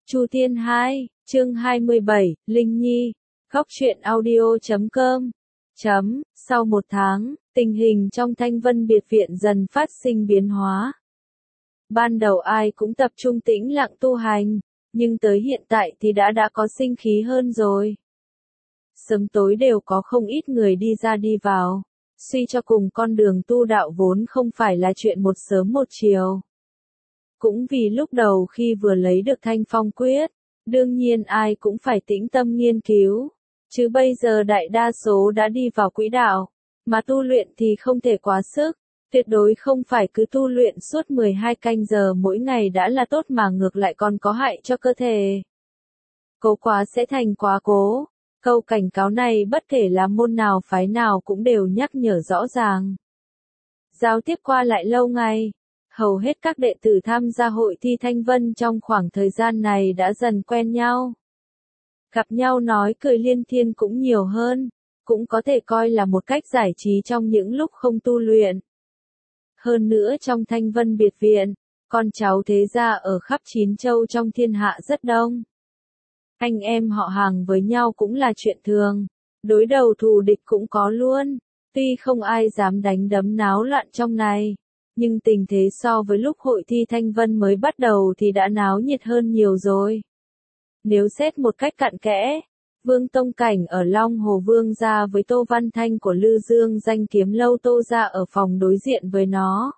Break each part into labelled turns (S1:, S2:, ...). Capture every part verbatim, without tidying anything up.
S1: Chu Thiên hai, chương hai mươi bảy, Linh Nhi, góc truyện audio chấm com. Chấm, sau một tháng, tình hình trong Thanh Vân biệt viện dần phát sinh biến hóa. Ban đầu ai cũng tập trung tĩnh lặng tu hành, nhưng tới hiện tại thì đã đã có sinh khí hơn rồi. Sớm tối đều có không ít người đi ra đi vào, suy cho cùng con đường tu đạo vốn không phải là chuyện một sớm một chiều. Cũng vì lúc đầu khi vừa lấy được Thanh Phong Quyết, đương nhiên ai cũng phải tĩnh tâm nghiên cứu, chứ bây giờ đại đa số đã đi vào quỹ đạo, mà tu luyện thì không thể quá sức, tuyệt đối không phải cứ tu luyện suốt mười hai canh giờ mỗi ngày đã là tốt mà ngược lại còn có hại cho cơ thể. Cố quá sẽ thành quá cố, câu cảnh cáo này bất kể là môn nào phái nào cũng đều nhắc nhở rõ ràng. Giao tiếp qua lại lâu ngày. Hầu hết các đệ tử tham gia hội thi Thanh Vân trong khoảng thời gian này đã dần quen nhau. Gặp nhau nói cười liên thiên cũng nhiều hơn, cũng có thể coi là một cách giải trí trong những lúc không tu luyện. Hơn nữa trong Thanh Vân biệt viện, con cháu thế gia ở khắp chín châu trong thiên hạ rất đông. Anh em họ hàng với nhau cũng là chuyện thường, đối đầu thù địch cũng có luôn, tuy không ai dám đánh đấm náo loạn trong này. Nhưng tình thế so với lúc hội thi Thanh Vân mới bắt đầu thì đã náo nhiệt hơn nhiều rồi. Nếu xét một cách cặn kẽ, Vương Tông Cảnh ở Long Hồ Vương gia với Tô Văn Thanh của Lư Dương danh kiếm lâu Tô gia ở phòng đối diện với nó.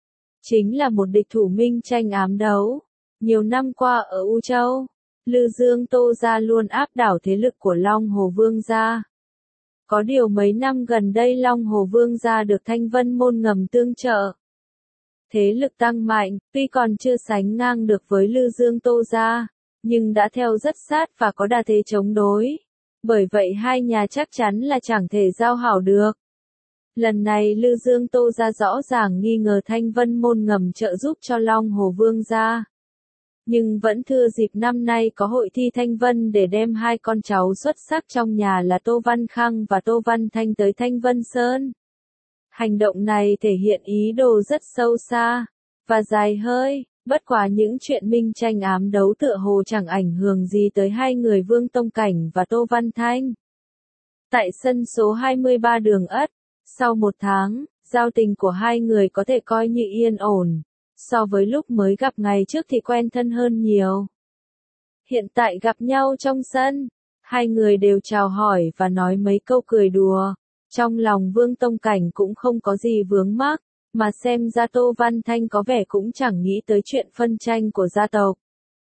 S1: Chính là một địch thủ minh tranh ám đấu. Nhiều năm qua ở U Châu, Lư Dương Tô gia luôn áp đảo thế lực của Long Hồ Vương gia. Có điều mấy năm gần đây Long Hồ Vương gia được Thanh Vân môn ngầm tương trợ. Thế lực tăng mạnh, tuy còn chưa sánh ngang được với Lư Dương Tô gia, nhưng đã theo rất sát và có đà thế chống đối. Bởi vậy hai nhà chắc chắn là chẳng thể giao hảo được. Lần này Lư Dương Tô gia rõ ràng nghi ngờ Thanh Vân môn ngầm trợ giúp cho Long Hồ Vương gia. Nhưng vẫn thừa dịp năm nay có hội thi Thanh Vân để đem hai con cháu xuất sắc trong nhà là Tô Văn Khang và Tô Văn Thanh tới Thanh Vân Sơn. Hành động này thể hiện ý đồ rất sâu xa, và dài hơi, bất quá những chuyện minh tranh ám đấu tựa hồ chẳng ảnh hưởng gì tới hai người Vương Tông Cảnh và Tô Văn Thanh. Tại sân số hai mươi ba đường Ất, sau một tháng, giao tình của hai người có thể coi như yên ổn, so với lúc mới gặp ngày trước thì quen thân hơn nhiều. Hiện tại gặp nhau trong sân, hai người đều chào hỏi và nói mấy câu cười đùa. Trong lòng Vương Tông Cảnh cũng không có gì vướng mắc, mà xem ra Tô Văn Thanh có vẻ cũng chẳng nghĩ tới chuyện phân tranh của gia tộc.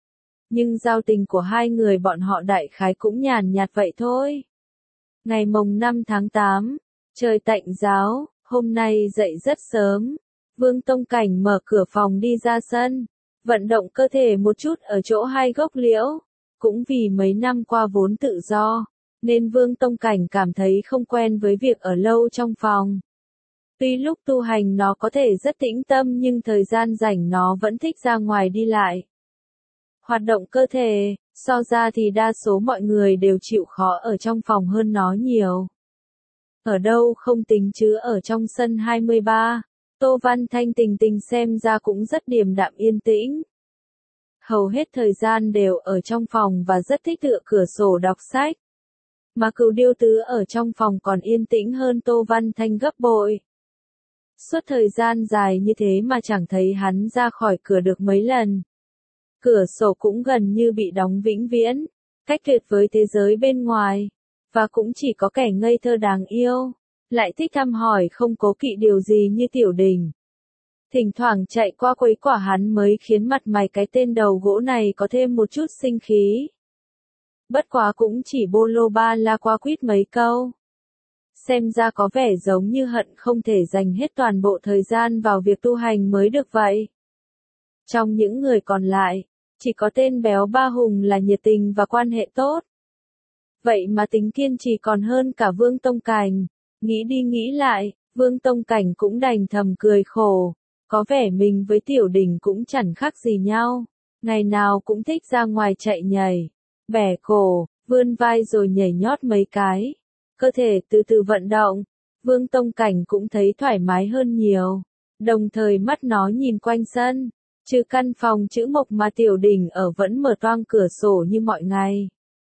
S1: Nhưng giao tình của hai người bọn họ đại khái cũng nhàn nhạt vậy thôi. Ngày mồng năm tháng tám, trời tạnh ráo, hôm nay dậy rất sớm. Vương Tông Cảnh mở cửa phòng đi ra sân, vận động cơ thể một chút ở chỗ hai gốc liễu, cũng vì mấy năm qua vốn tự do. Nên Vương Tông Cảnh cảm thấy không quen với việc ở lâu trong phòng. Tuy lúc tu hành nó có thể rất tĩnh tâm nhưng thời gian rảnh nó vẫn thích ra ngoài đi lại. Hoạt động cơ thể, so ra thì đa số mọi người đều chịu khó ở trong phòng hơn nó nhiều. Ở đâu không tính chứ ở trong sân hai mươi ba, Tô Văn Thanh tình tình xem ra cũng rất điềm đạm yên tĩnh. Hầu hết thời gian đều ở trong phòng và rất thích tựa cửa sổ đọc sách. Mà Cửu Điêu Tứ ở trong phòng còn yên tĩnh hơn Tô Văn Thanh gấp bội. Suốt thời gian dài như thế mà chẳng thấy hắn ra khỏi cửa được mấy lần. Cửa sổ cũng gần như bị đóng vĩnh viễn, cách tuyệt với thế giới bên ngoài. Và cũng chỉ có kẻ ngây thơ đáng yêu, lại thích thăm hỏi không cố kỵ điều gì như Tiểu Đình. Thỉnh thoảng chạy qua quấy quả hắn mới khiến mặt mày cái tên đầu gỗ này có thêm một chút sinh khí. Bất quá cũng chỉ bô lô ba la qua quýt mấy câu. Xem ra có vẻ giống như hận không thể dành hết toàn bộ thời gian vào việc tu hành mới được vậy. Trong những người còn lại, chỉ có tên béo Ba Hùng là nhiệt tình và quan hệ tốt. Vậy mà tính kiên trì còn hơn cả Vương Tông Cảnh. Nghĩ đi nghĩ lại, Vương Tông Cảnh cũng đành thầm cười khổ. Có vẻ mình với Tiểu Đình cũng chẳng khác gì nhau. Ngày nào cũng thích ra ngoài chạy nhảy. Bẻ cổ, vươn vai rồi nhảy nhót mấy cái. Cơ thể từ từ vận động, Vương Tông Cảnh cũng thấy thoải mái hơn nhiều. Đồng thời mắt nó nhìn quanh sân, Trừ căn phòng chữ mộc mà Tiểu Đình ở vẫn mở toang cửa sổ như mọi ngày.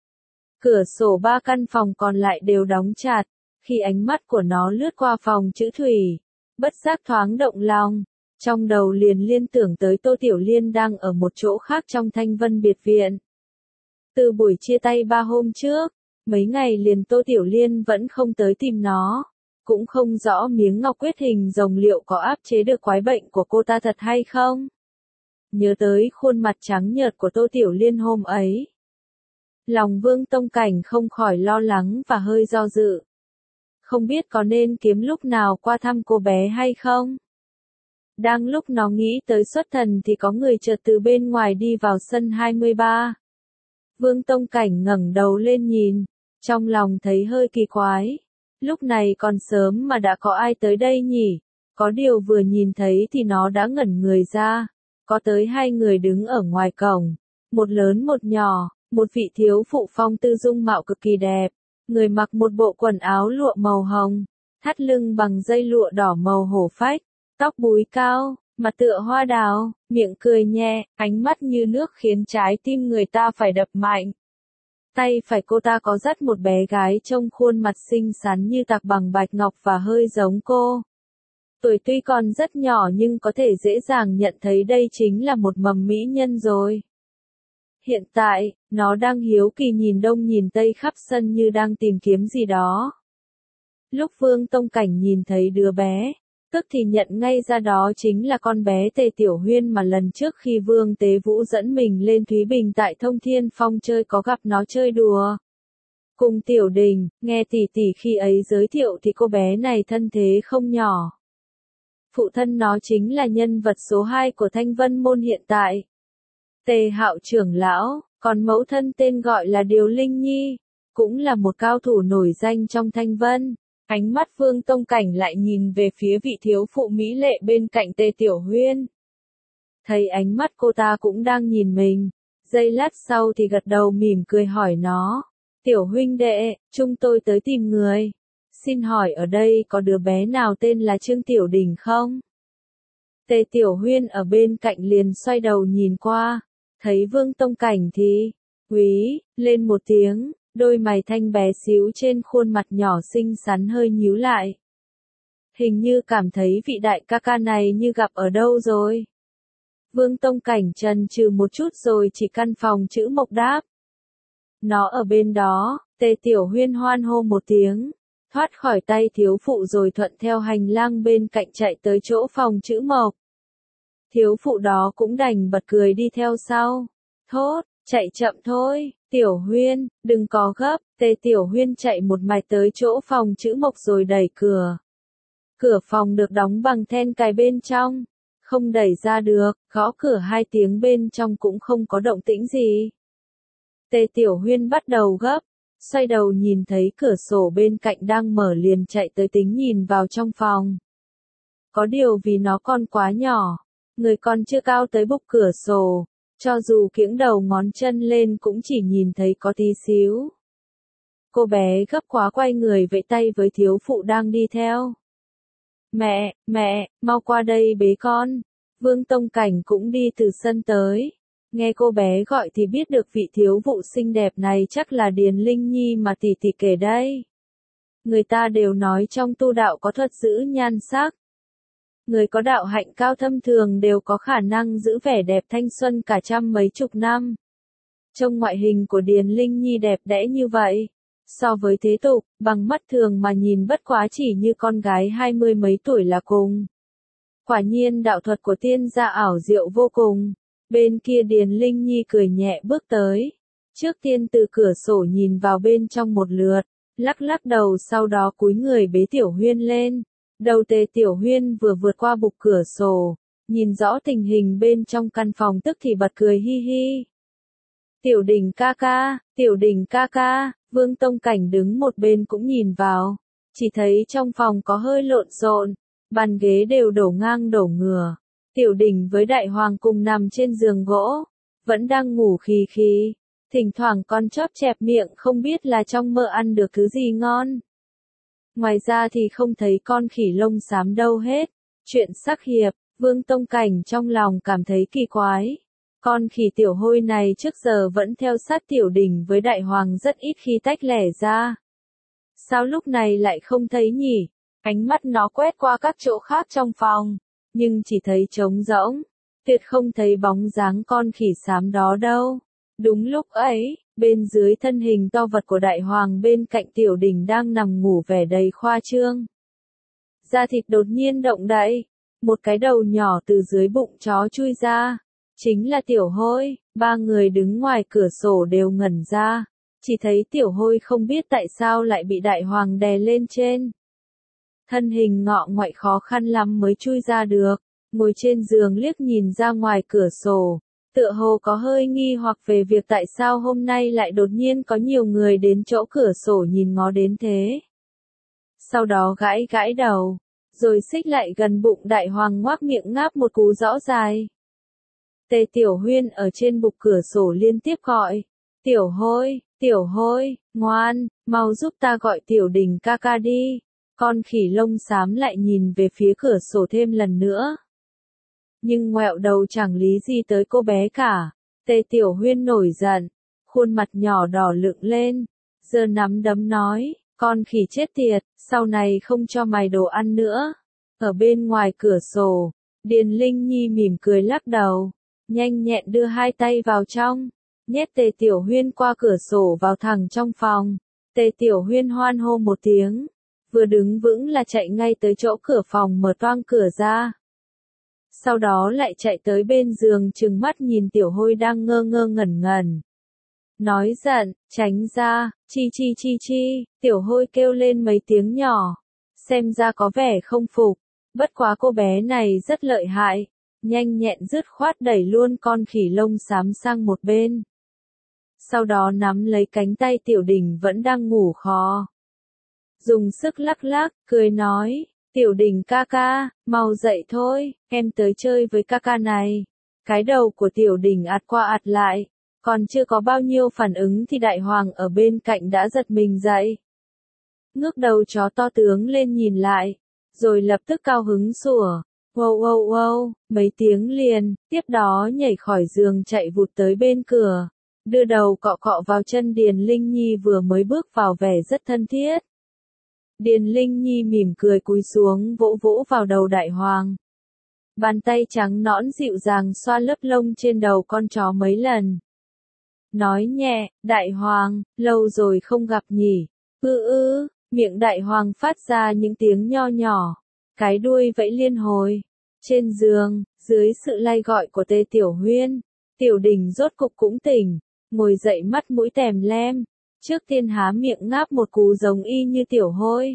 S1: Cửa sổ ba căn phòng còn lại đều đóng chặt, khi ánh mắt của nó lướt qua phòng chữ thủy, bất giác thoáng động lòng, trong đầu liền liên tưởng tới Tô Tiểu Liên đang ở một chỗ khác trong Thanh Vân biệt viện. Từ buổi chia tay ba hôm trước, mấy ngày liền Tô Tiểu Liên vẫn không tới tìm nó, cũng không rõ miếng ngọc quyết hình rồng liệu có áp chế được quái bệnh của cô ta thật hay không. Nhớ tới khuôn mặt trắng nhợt của Tô Tiểu Liên hôm ấy, lòng Vương Tông Cảnh không khỏi lo lắng và hơi do dự. Không biết có nên kiếm lúc nào qua thăm cô bé hay không? Đang lúc nó nghĩ tới xuất thần thì có người chợt từ bên ngoài đi vào sân hai mươi ba. Vương Tông Cảnh ngẩng đầu lên nhìn, trong lòng thấy hơi kỳ quái. Lúc này còn sớm mà đã có ai tới đây nhỉ? Có điều vừa nhìn thấy thì nó đã ngẩn người ra. Có tới hai người đứng ở ngoài cổng, một lớn một nhỏ, một vị thiếu phụ phong tư dung mạo cực kỳ đẹp. Người mặc một bộ quần áo lụa màu hồng, thắt lưng bằng dây lụa đỏ màu hổ phách, tóc búi cao, mặt tựa hoa đào, miệng cười nhẹ, ánh mắt như nước khiến trái tim người ta phải đập mạnh. Tay phải cô ta có dắt một bé gái trông khuôn mặt xinh xắn như tạc bằng bạch ngọc và hơi giống cô. Tuổi tuy còn rất nhỏ nhưng có thể dễ dàng nhận thấy đây chính là một mầm mỹ nhân rồi. Hiện tại, nó đang hiếu kỳ nhìn đông nhìn tây khắp sân như đang tìm kiếm gì đó. Lúc Vương Tông Cảnh nhìn thấy đứa bé, tức thì nhận ngay ra đó chính là con bé Tề Tiểu Huyên mà lần trước khi Vương Tế Vũ dẫn mình lên Thúy Bình tại Thông Thiên Phong chơi có gặp nó chơi đùa. Cùng Tiểu Đình, nghe tỷ tỷ khi ấy giới thiệu thì cô bé này thân thế không nhỏ. Phụ thân nó chính là nhân vật số hai của Thanh Vân Môn hiện tại. Tề Hạo trưởng lão, còn mẫu thân tên gọi là Điều Linh Nhi, cũng là một cao thủ nổi danh trong Thanh Vân. Ánh mắt Vương Tông Cảnh lại nhìn về phía vị thiếu phụ mỹ lệ bên cạnh Tề Tiểu Huyên. Thấy ánh mắt cô ta cũng đang nhìn mình, giây lát sau thì gật đầu mỉm cười hỏi nó. Tiểu huynh đệ, chúng tôi tới tìm người. Xin hỏi ở đây có đứa bé nào tên là Trương Tiểu Đình không? Tề Tiểu Huyên ở bên cạnh liền xoay đầu nhìn qua, thấy Vương Tông Cảnh thì, quý, lên một tiếng, đôi mày thanh bé xíu trên khuôn mặt nhỏ xinh xắn hơi nhíu lại. Hình như cảm thấy vị đại ca ca này như gặp ở đâu rồi. Vương Tông Cảnh chần chừ một chút rồi chỉ căn phòng chữ mộc đáp. Nó ở bên đó. Tề Tiểu Huyên hoan hô một tiếng, thoát khỏi tay thiếu phụ rồi thuận theo hành lang bên cạnh chạy tới chỗ phòng chữ mộc. Thiếu phụ đó cũng đành bật cười đi theo sau. Thốt, chạy chậm thôi, Tiểu Huyên, đừng có gấp. Tề Tiểu Huyên chạy một mạch tới chỗ phòng chữ mộc rồi đẩy cửa. Cửa phòng được đóng bằng then cài bên trong, không đẩy ra được, gõ cửa hai tiếng bên trong cũng không có động tĩnh gì. Tề Tiểu Huyên bắt đầu gấp, xoay đầu nhìn thấy cửa sổ bên cạnh đang mở liền chạy tới tính nhìn vào trong phòng. Có điều vì nó còn quá nhỏ, người còn chưa cao tới bục cửa sổ, cho dù kiễng đầu ngón chân lên cũng chỉ nhìn thấy có tí xíu. Cô bé gấp quá quay người vẫy tay với thiếu phụ đang đi theo. Mẹ, mẹ, mau qua đây bế con. Vương Tông Cảnh cũng đi từ sân tới. Nghe cô bé gọi thì biết được vị thiếu vụ xinh đẹp này chắc là Điền Linh Nhi mà tỷ tỷ kể đây. Người ta đều nói trong tu đạo có thuật giữ nhan sắc. Người có đạo hạnh cao thâm thường đều có khả năng giữ vẻ đẹp thanh xuân cả trăm mấy chục năm. Trông ngoại hình của Điền Linh Nhi đẹp đẽ như vậy, so với thế tục, bằng mắt thường mà nhìn bất quá chỉ như con gái hai mươi mấy tuổi là cùng. Quả nhiên đạo thuật của tiên gia ảo diệu vô cùng. Bên kia Điền Linh Nhi cười nhẹ bước tới. Trước tiên từ cửa sổ nhìn vào bên trong một lượt, lắc lắc đầu sau đó cúi người bế Tiểu Huyên lên. Đầu Tề Tiểu Huyên vừa vượt qua bục cửa sổ, nhìn rõ tình hình bên trong căn phòng tức thì bật cười hi hi. Tiểu Đình ca ca, Tiểu Đình ca ca, Vương Tông Cảnh đứng một bên cũng nhìn vào, chỉ thấy trong phòng có hơi lộn xộn, bàn ghế đều đổ ngang đổ ngửa. Tiểu Đình với Đại Hoàng cùng nằm trên giường gỗ, vẫn đang ngủ khì khì, thỉnh thoảng con chóp chẹp miệng không biết là trong mơ ăn được thứ gì ngon. Ngoài ra thì không thấy con khỉ lông xám đâu hết. Chuyện sắc hiệp, Vương Tông Cảnh trong lòng cảm thấy kỳ quái. Con khỉ tiểu hôi này trước giờ vẫn theo sát tiểu đình với đại hoàng rất ít khi tách lẻ ra. Sao lúc này lại không thấy nhỉ? Ánh mắt nó quét qua các chỗ khác trong phòng, nhưng chỉ thấy trống rỗng, tuyệt không thấy bóng dáng con khỉ xám đó đâu. Đúng lúc ấy, bên dưới thân hình to vật của đại hoàng bên cạnh tiểu đình đang nằm ngủ vẻ đầy khoa trương. Da thịt đột nhiên động đậy, một cái đầu nhỏ từ dưới bụng chó chui ra. Chính là tiểu hôi, ba người đứng ngoài cửa sổ đều ngẩn ra. Chỉ thấy tiểu hôi không biết tại sao lại bị đại hoàng đè lên trên. Thân hình ngọ ngoại khó khăn lắm mới chui ra được, ngồi trên giường liếc nhìn ra ngoài cửa sổ. Tựa hồ có hơi nghi hoặc về việc tại sao hôm nay lại đột nhiên có nhiều người đến chỗ cửa sổ nhìn ngó đến thế. Sau đó gãi gãi đầu, rồi xích lại gần bụng đại hoàng ngoác miệng ngáp một cú rõ dài. Tề Tiểu Huyên ở trên bục cửa sổ liên tiếp gọi, tiểu hôi, tiểu hôi, ngoan, mau giúp ta gọi tiểu đình ca ca đi. Con khỉ lông xám lại nhìn về phía cửa sổ thêm lần nữa. Nhưng ngoẹo đầu chẳng lý gì tới cô bé cả. Tề Tiểu Huyên nổi giận, khuôn mặt nhỏ đỏ lựng lên, giơ nắm đấm nói, con khỉ chết tiệt, sau này không cho mày đồ ăn nữa. Ở bên ngoài cửa sổ, Điền Linh Nhi mỉm cười lắc đầu, nhanh nhẹn đưa hai tay vào trong, nhét Tề Tiểu Huyên qua cửa sổ vào thẳng trong phòng. Tề Tiểu Huyên hoan hô một tiếng, vừa đứng vững là chạy ngay tới chỗ cửa phòng mở toang cửa ra. Sau đó lại chạy tới bên giường trừng mắt nhìn tiểu hôi đang ngơ ngơ ngẩn ngẩn. Nói giận, tránh ra, chi chi chi chi, tiểu hôi kêu lên mấy tiếng nhỏ. Xem ra có vẻ không phục, bất quá cô bé này rất lợi hại, nhanh nhẹn dứt khoát đẩy luôn con khỉ lông xám sang một bên. Sau đó nắm lấy cánh tay tiểu đình vẫn đang ngủ khò. Dùng sức lắc lắc, cười nói, tiểu đình ca ca, mau dậy thôi, em tới chơi với ca ca này. Cái đầu của tiểu đình ạt qua ạt lại, còn chưa có bao nhiêu phản ứng thì đại hoàng ở bên cạnh đã giật mình dậy. Ngước đầu chó to tướng lên nhìn lại, rồi lập tức cao hứng sủa, wow wow wow, mấy tiếng liền, tiếp đó nhảy khỏi giường chạy vụt tới bên cửa, đưa đầu cọ cọ vào chân Điền Linh Nhi vừa mới bước vào vẻ rất thân thiết. Điền Linh Nhi mỉm cười cúi xuống vỗ vỗ vào đầu đại hoàng. Bàn tay trắng nõn dịu dàng xoa lớp lông trên đầu con chó mấy lần. Nói nhẹ, đại hoàng, lâu rồi không gặp nhỉ. Ư ư, miệng đại hoàng phát ra những tiếng nho nhỏ. Cái đuôi vẫy liên hồi. Trên giường, dưới sự lay gọi của Tề Tiểu Huyên, tiểu đình rốt cục cũng tỉnh, ngồi dậy mắt mũi tèm lem. Trước tiên há miệng ngáp một cú giống y như tiểu hôi.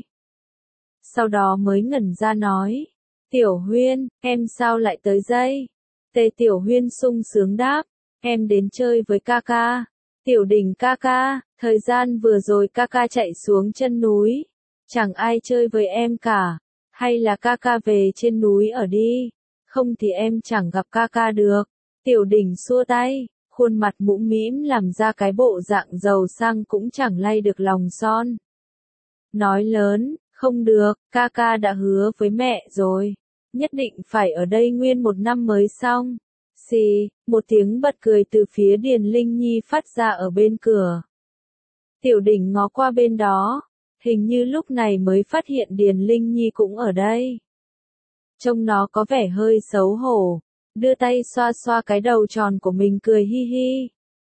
S1: Sau đó mới ngẩn ra nói, Tiểu Huyên, em sao lại tới đây? Tề Tiểu Huyên sung sướng đáp, em đến chơi với ca ca. Tiểu đình ca ca, thời gian vừa rồi ca ca chạy xuống chân núi, chẳng ai chơi với em cả, hay là ca ca về trên núi ở đi, không thì em chẳng gặp ca ca được. Tiểu đình xua tay, khuôn mặt mũm mĩm làm ra cái bộ dạng giàu sang cũng chẳng lay được lòng son. Nói lớn, không được, ca ca đã hứa với mẹ rồi, nhất định phải ở đây nguyên một năm mới xong. Xì, một tiếng bật cười từ phía Điền Linh Nhi phát ra ở bên cửa. Tiểu đình ngó qua bên đó, hình như lúc này mới phát hiện Điền Linh Nhi cũng ở đây. Trông nó có vẻ hơi xấu hổ, đưa tay xoa xoa cái đầu tròn của mình cười hi hi.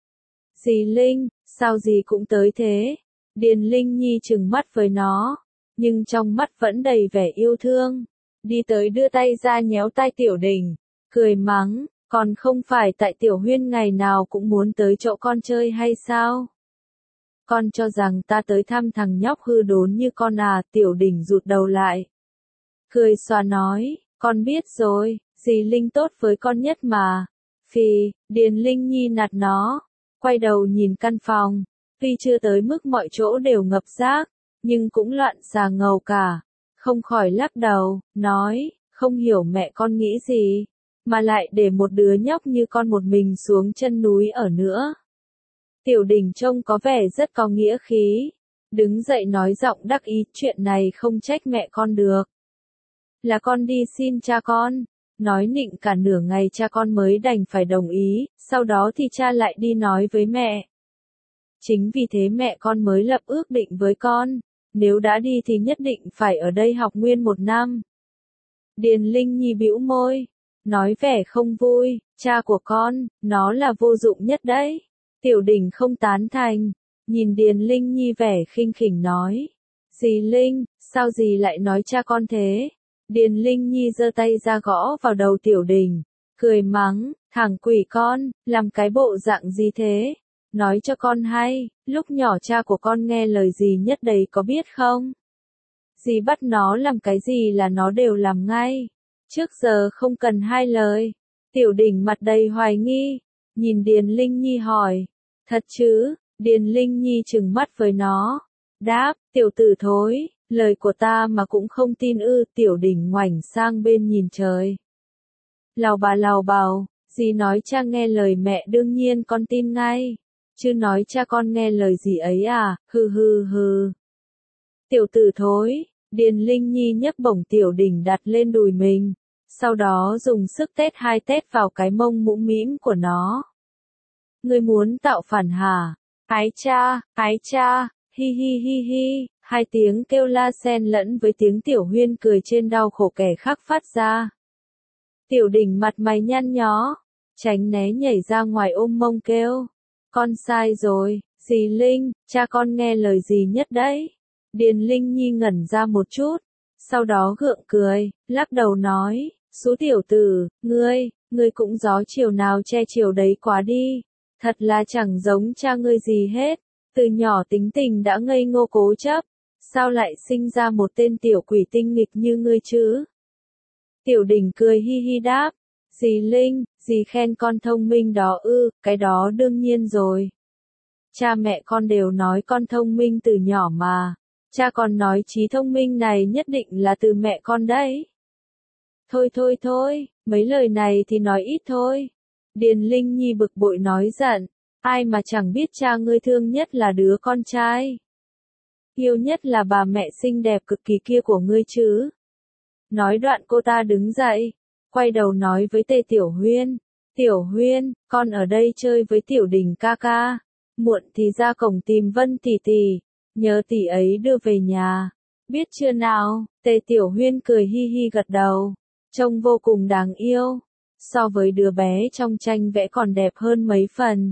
S1: Dì Linh, sao dì cũng tới thế? Điền Linh Nhi trừng mắt với nó, nhưng trong mắt vẫn đầy vẻ yêu thương. Đi tới đưa tay ra nhéo tai tiểu đình, cười mắng, còn không phải tại Tiểu Huyên ngày nào cũng muốn tới chỗ con chơi hay sao? Con cho rằng ta tới thăm thằng nhóc hư đốn như con à? Tiểu đình rụt đầu lại, cười xòa nói, con biết rồi, dì Linh tốt với con nhất mà. Phì, Điền Linh Nhi nạt nó, quay đầu nhìn căn phòng, tuy chưa tới mức mọi chỗ đều ngập rác, nhưng cũng loạn xà ngầu cả, không khỏi lắc đầu, nói, không hiểu mẹ con nghĩ gì, mà lại để một đứa nhóc như con một mình xuống chân núi ở nữa. Tiểu đình trông có vẻ rất có nghĩa khí, đứng dậy nói giọng đắc ý, chuyện này không trách mẹ con được. Là con đi xin cha con, nói nịnh cả nửa ngày cha con mới đành phải đồng ý, sau đó thì cha lại đi nói với mẹ. Chính vì thế mẹ con mới lập ước định với con, nếu đã đi thì nhất định phải ở đây học nguyên một năm. Điền Linh Nhi bĩu môi, nói vẻ không vui, cha của con, nó là vô dụng nhất đấy. Tiểu Đình không tán thành, nhìn Điền Linh Nhi vẻ khinh khỉnh nói. Dì Linh, sao dì lại nói cha con thế? Điền Linh Nhi giơ tay ra gõ vào đầu Tiểu Đình, cười mắng, thằng quỷ con, làm cái bộ dạng gì thế? Nói cho con hay, lúc nhỏ cha của con nghe lời dì nhất đấy có biết không? Dì bắt nó làm cái gì là nó đều làm ngay. Trước giờ không cần hai lời. Tiểu Đình mặt đầy hoài nghi, nhìn Điền Linh Nhi hỏi. Thật chứ? Điền Linh Nhi trừng mắt với nó. Đáp, tiểu tử thối, lời của ta mà cũng không tin ư. Tiểu Đình ngoảnh sang bên nhìn trời. Lào bà lào bào, dì nói cha nghe lời mẹ đương nhiên con tin ngay. Chứ nói cha con nghe lời dì ấy à, hừ hừ hừ. Tiểu tử thối, Điền Linh Nhi nhấc bổng Tiểu Đình đặt lên đùi mình, sau đó dùng sức tét hai tét vào cái mông mũm mĩm của nó. Ngươi muốn tạo phản hả? Ái cha, ái cha, hi hi hi hi, hai tiếng kêu la xen lẫn với tiếng Tiểu Huyên cười trên đau khổ kẻ khác phát ra. Tiểu Đình mặt mày nhăn nhó, tránh né nhảy ra ngoài ôm mông kêu. Con sai rồi, dì Linh, cha con nghe lời dì nhất đấy. Điền Linh Nhi ngẩn ra một chút, sau đó gượng cười, lắc đầu nói, Sú tiểu tử, ngươi, ngươi cũng gió chiều nào che chiều đấy quá đi, thật là chẳng giống cha ngươi gì hết, từ nhỏ tính tình đã ngây ngô cố chấp, sao lại sinh ra một tên tiểu quỷ tinh nghịch như ngươi chứ? Tiểu Đình cười hi hi đáp, dì Linh, dì khen con thông minh đó ư, cái đó đương nhiên rồi. Cha mẹ con đều nói con thông minh từ nhỏ mà. Cha còn nói trí thông minh này nhất định là từ mẹ con đấy. Thôi thôi thôi, mấy lời này thì nói ít thôi. Điền Linh Nhi bực bội nói giận, ai mà chẳng biết cha ngươi thương nhất là đứa con trai. Yêu nhất là bà mẹ xinh đẹp cực kỳ kia của ngươi chứ. Nói đoạn cô ta đứng dậy, quay đầu nói với Tề Tiểu Huyên. Tiểu Huyên, con ở đây chơi với Tiểu Đình ca ca. Muộn thì ra cổng tìm Vân tỷ tỷ. Nhớ tỷ ấy đưa về nhà. Biết chưa nào? Tề Tiểu Huyên cười hi hi gật đầu. Trông vô cùng đáng yêu. So với đứa bé trong tranh vẽ còn đẹp hơn mấy phần.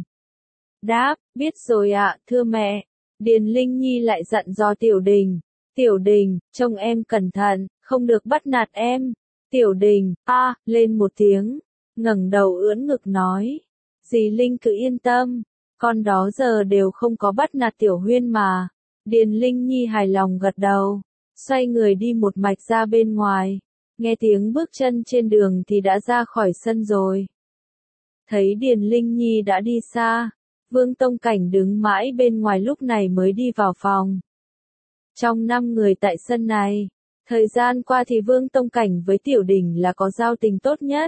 S1: Đáp, biết rồi ạ, thưa mẹ. Điền Linh Nhi lại dặn dò Tiểu Đình. Tiểu Đình, trông em cẩn thận, không được bắt nạt em. Tiểu Đình, a, à, lên một tiếng. Ngẩng đầu ưỡn ngực nói. Dì Linh cứ yên tâm. Con đó giờ đều không có bắt nạt Tiểu Huyên mà. Điền Linh Nhi hài lòng gật đầu, xoay người đi một mạch ra bên ngoài, nghe tiếng bước chân trên đường thì đã ra khỏi sân rồi. Thấy Điền Linh Nhi đã đi xa, Vương Tông Cảnh đứng mãi bên ngoài lúc này mới đi vào phòng. Trong năm người tại sân này, thời gian qua thì Vương Tông Cảnh với Tiểu Đình là có giao tình tốt nhất.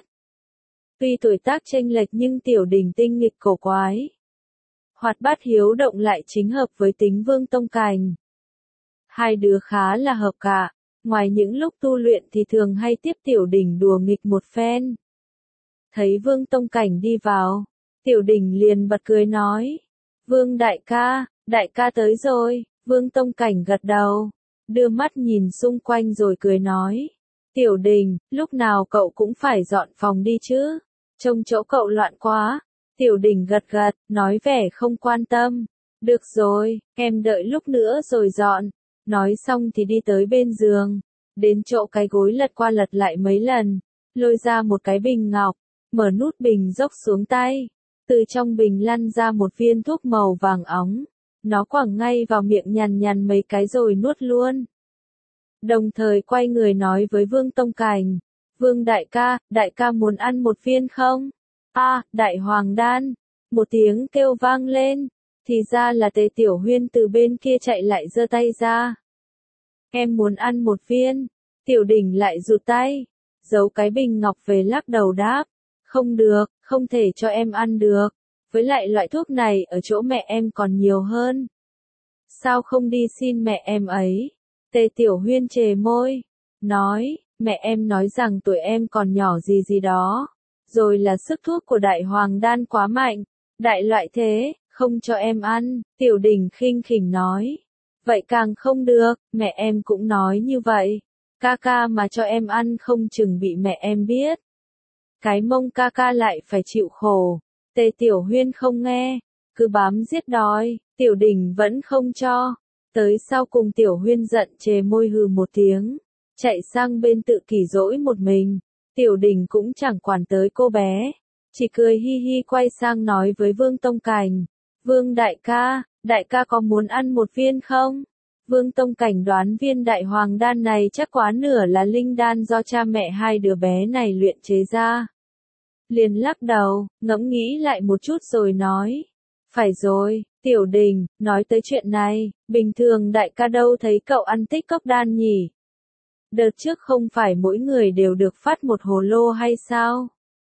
S1: Tuy tuổi tác chênh lệch nhưng Tiểu Đình tinh nghịch cổ quái. Hoạt bát hiếu động lại chính hợp với tính Vương Tông Cảnh. Hai đứa khá là hợp cả, ngoài những lúc tu luyện thì thường hay tiếp Tiểu Đình đùa nghịch một phen. Thấy Vương Tông Cảnh đi vào, Tiểu Đình liền bật cười nói, Vương đại ca, đại ca tới rồi. Vương Tông Cảnh gật đầu, đưa mắt nhìn xung quanh rồi cười nói, Tiểu Đình, lúc nào cậu cũng phải dọn phòng đi chứ, trông chỗ cậu loạn quá. Tiểu Đình gật gật, nói vẻ không quan tâm. Được rồi, em đợi lúc nữa rồi dọn. Nói xong thì đi tới bên giường. Đến chỗ cái gối lật qua lật lại mấy lần. Lôi ra một cái bình ngọc. Mở nút bình dốc xuống tay. Từ trong bình lăn ra một viên thuốc màu vàng óng. Nó quẳng ngay vào miệng nhằn nhằn mấy cái rồi nuốt luôn. Đồng thời quay người nói với Vương Tông Cảnh. Vương đại ca, đại ca muốn ăn một viên không? A, à, đại hoàng đan. Một tiếng kêu vang lên. Thì ra là Tề Tiểu Huyên từ bên kia chạy lại giơ tay ra. Em muốn ăn một viên. Tiểu Đình lại rụt tay. Giấu cái bình ngọc về lắc đầu đáp. Không được, không thể cho em ăn được. Với lại loại thuốc này ở chỗ mẹ em còn nhiều hơn. Sao không đi xin mẹ em ấy? Tề Tiểu Huyên chề môi. Nói, mẹ em nói rằng tuổi em còn nhỏ gì gì đó. Rồi là sức thuốc của đại hoàng đan quá mạnh, đại loại thế, không cho em ăn, Tiểu Đình khinh khỉnh nói. Vậy càng không được, mẹ em cũng nói như vậy. Ca ca mà cho em ăn không chừng bị mẹ em biết. Cái mông ca ca lại phải chịu khổ. Tề Tiểu Huyên không nghe, cứ bám giết đòi, Tiểu Đình vẫn không cho. Tới sau cùng Tiểu Huyên giận chề môi hừ một tiếng, chạy sang bên tự kỷ dỗi một mình. Tiểu Đình cũng chẳng quản tới cô bé, chỉ cười hi hi quay sang nói với Vương Tông Cảnh. Vương đại ca, đại ca có muốn ăn một viên không? Vương Tông Cảnh đoán viên đại hoàng đan này chắc quá nửa là linh đan do cha mẹ hai đứa bé này luyện chế ra. Liền lắc đầu, ngẫm nghĩ lại một chút rồi nói. Phải rồi, Tiểu Đình, nói tới chuyện này, bình thường đại ca đâu thấy cậu ăn tích cốc đan nhỉ? Đợt trước không phải mỗi người đều được phát một hồ lô hay sao?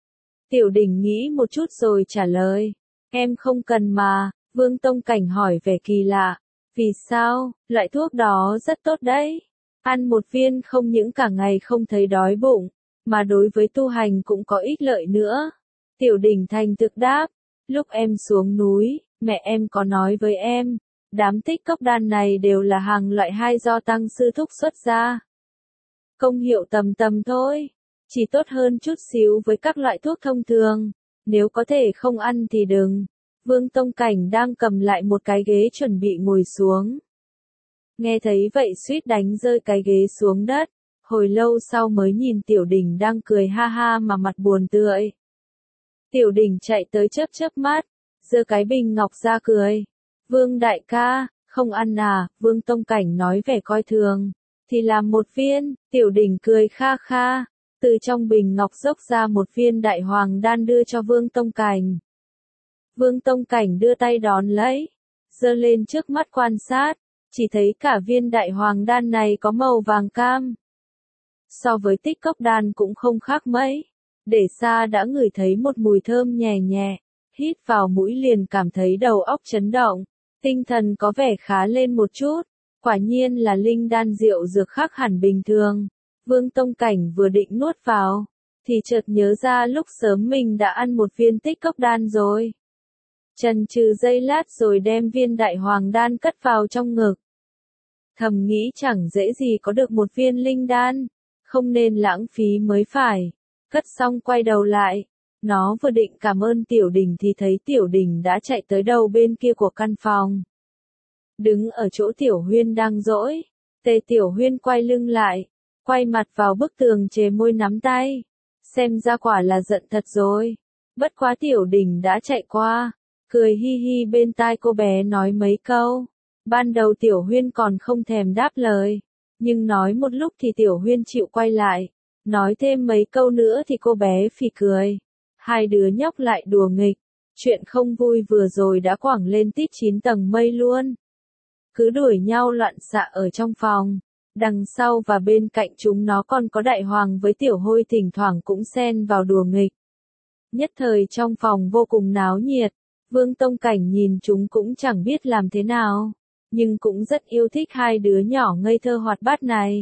S1: Tiểu Đình nghĩ một chút rồi trả lời. Em không cần mà, Vương Tông Cảnh hỏi vẻ kỳ lạ. Vì sao, loại thuốc đó rất tốt đấy. Ăn một viên không những cả ngày không thấy đói bụng, mà đối với tu hành cũng có ích lợi nữa. Tiểu Đình thành thực đáp. Lúc em xuống núi, mẹ em có nói với em, đám tích cốc đan này đều là hàng loại hai do tăng sư thúc xuất ra. Công hiệu tầm tầm thôi, chỉ tốt hơn chút xíu với các loại thuốc thông thường, nếu có thể không ăn thì đừng. Vương Tông Cảnh đang cầm lại một cái ghế chuẩn bị ngồi xuống. Nghe thấy vậy suýt đánh rơi cái ghế xuống đất, hồi lâu sau mới nhìn Tiểu Đình đang cười ha ha mà mặt buồn tươi. Tiểu Đình chạy tới chớp chớp mắt, giơ cái bình ngọc ra cười. Vương đại ca, không ăn à, Vương Tông Cảnh nói vẻ coi thường. Thì làm một viên, Tiểu Đình cười kha kha, từ trong bình ngọc dốc ra một viên đại hoàng đan đưa cho Vương Tông Cảnh. Vương Tông Cảnh đưa tay đón lấy, giơ lên trước mắt quan sát, chỉ thấy cả viên đại hoàng đan này có màu vàng cam. So với tích cốc đan cũng không khác mấy, để xa đã ngửi thấy một mùi thơm nhẹ nhẹ, hít vào mũi liền cảm thấy đầu óc chấn động, tinh thần có vẻ khá lên một chút. Quả nhiên là linh đan rượu dược khác hẳn bình thường. Vương Tông Cảnh vừa định nuốt vào, thì chợt nhớ ra lúc sớm mình đã ăn một viên tích cốc đan rồi. Chần chừ giây lát rồi đem viên đại hoàng đan cất vào trong ngực. Thầm nghĩ chẳng dễ gì có được một viên linh đan, không nên lãng phí mới phải. Cất xong quay đầu lại, nó vừa định cảm ơn Tiểu Đình thì thấy Tiểu Đình đã chạy tới đầu bên kia của căn phòng. Đứng ở chỗ Tiểu Huyên đang dỗi, Tề Tiểu Huyên quay lưng lại, quay mặt vào bức tường chề môi nắm tay. Xem ra quả là giận thật rồi. Bất quá Tiểu Đình đã chạy qua, cười hi hi bên tai cô bé nói mấy câu. Ban đầu Tiểu Huyên còn không thèm đáp lời, nhưng nói một lúc thì Tiểu Huyên chịu quay lại, nói thêm mấy câu nữa thì cô bé phì cười. Hai đứa nhóc lại đùa nghịch, chuyện không vui vừa rồi đã quẳng lên tít chín tầng mây luôn. Cứ đuổi nhau loạn xạ ở trong phòng, đằng sau và bên cạnh chúng nó còn có Đại Hoàng với Tiểu Hôi thỉnh thoảng cũng xen vào đùa nghịch. Nhất thời trong phòng vô cùng náo nhiệt, Vương Tông Cảnh nhìn chúng cũng chẳng biết làm thế nào, nhưng cũng rất yêu thích hai đứa nhỏ ngây thơ hoạt bát này.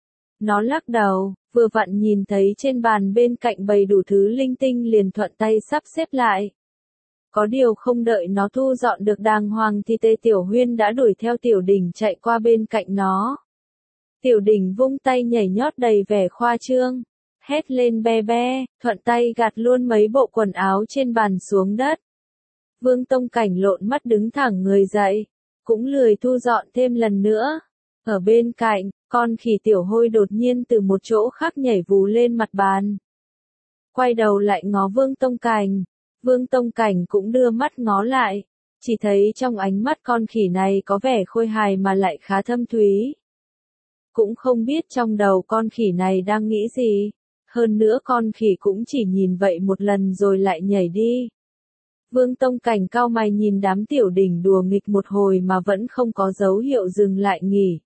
S1: Nó lắc đầu, vừa vặn nhìn thấy trên bàn bên cạnh bày đủ thứ linh tinh liền thuận tay sắp xếp lại. Có điều không đợi nó thu dọn được đàng hoàng thì Tề Tiểu Huyên đã đuổi theo Tiểu Đình chạy qua bên cạnh nó. Tiểu Đình vung tay nhảy nhót đầy vẻ khoa trương, hét lên be be, thuận tay gạt luôn mấy bộ quần áo trên bàn xuống đất. Vương Tông Cảnh lộn mắt đứng thẳng người dậy, cũng lười thu dọn thêm lần nữa. Ở bên cạnh, con khỉ Tiểu Hôi đột nhiên từ một chỗ khác nhảy vù lên mặt bàn. Quay đầu lại ngó Vương Tông Cảnh. Vương Tông Cảnh cũng đưa mắt ngó lại, chỉ thấy trong ánh mắt con khỉ này có vẻ khôi hài mà lại khá thâm thúy. Cũng không biết trong đầu con khỉ này đang nghĩ gì, hơn nữa con khỉ cũng chỉ nhìn vậy một lần rồi lại nhảy đi. Vương Tông Cảnh cau mày nhìn đám Tiểu Đình đùa nghịch một hồi mà vẫn không có dấu hiệu dừng lại nghỉ.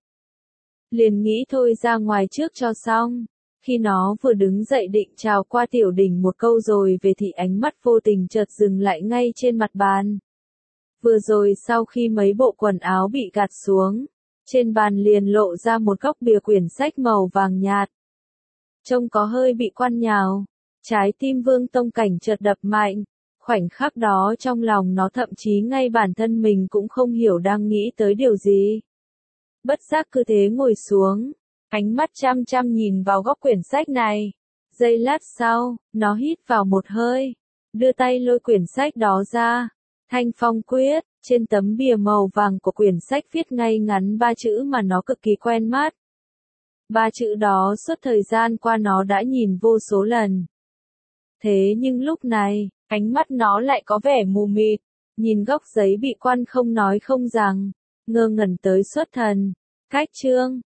S1: Liền nghĩ thôi ra ngoài trước cho xong. Khi nó vừa đứng dậy định chào qua Tiểu Đình một câu rồi về thì ánh mắt vô tình chợt dừng lại ngay trên mặt bàn. Vừa rồi sau khi mấy bộ quần áo bị gạt xuống, trên bàn liền lộ ra một góc bìa quyển sách màu vàng nhạt. trông có hơi bị quan nhào. Trái tim Vương Tông Cảnh chợt đập mạnh. Khoảnh khắc đó trong lòng nó thậm chí ngay bản thân mình cũng không hiểu đang nghĩ tới điều gì. Bất giác cứ thế ngồi xuống, ánh mắt chăm chăm nhìn vào góc quyển sách này. Giây lát sau, nó hít vào một hơi, đưa tay lôi quyển sách đó ra. Thanh Phong Quyết, trên tấm bìa màu vàng của quyển sách viết ngay ngắn ba chữ mà nó cực kỳ quen mắt. Ba chữ đó suốt thời gian qua nó đã nhìn vô số lần. Thế nhưng lúc này, ánh mắt nó lại có vẻ mù mịt, nhìn góc giấy bị quan không nói không rằng, ngơ ngẩn tới xuất thần. Cách chương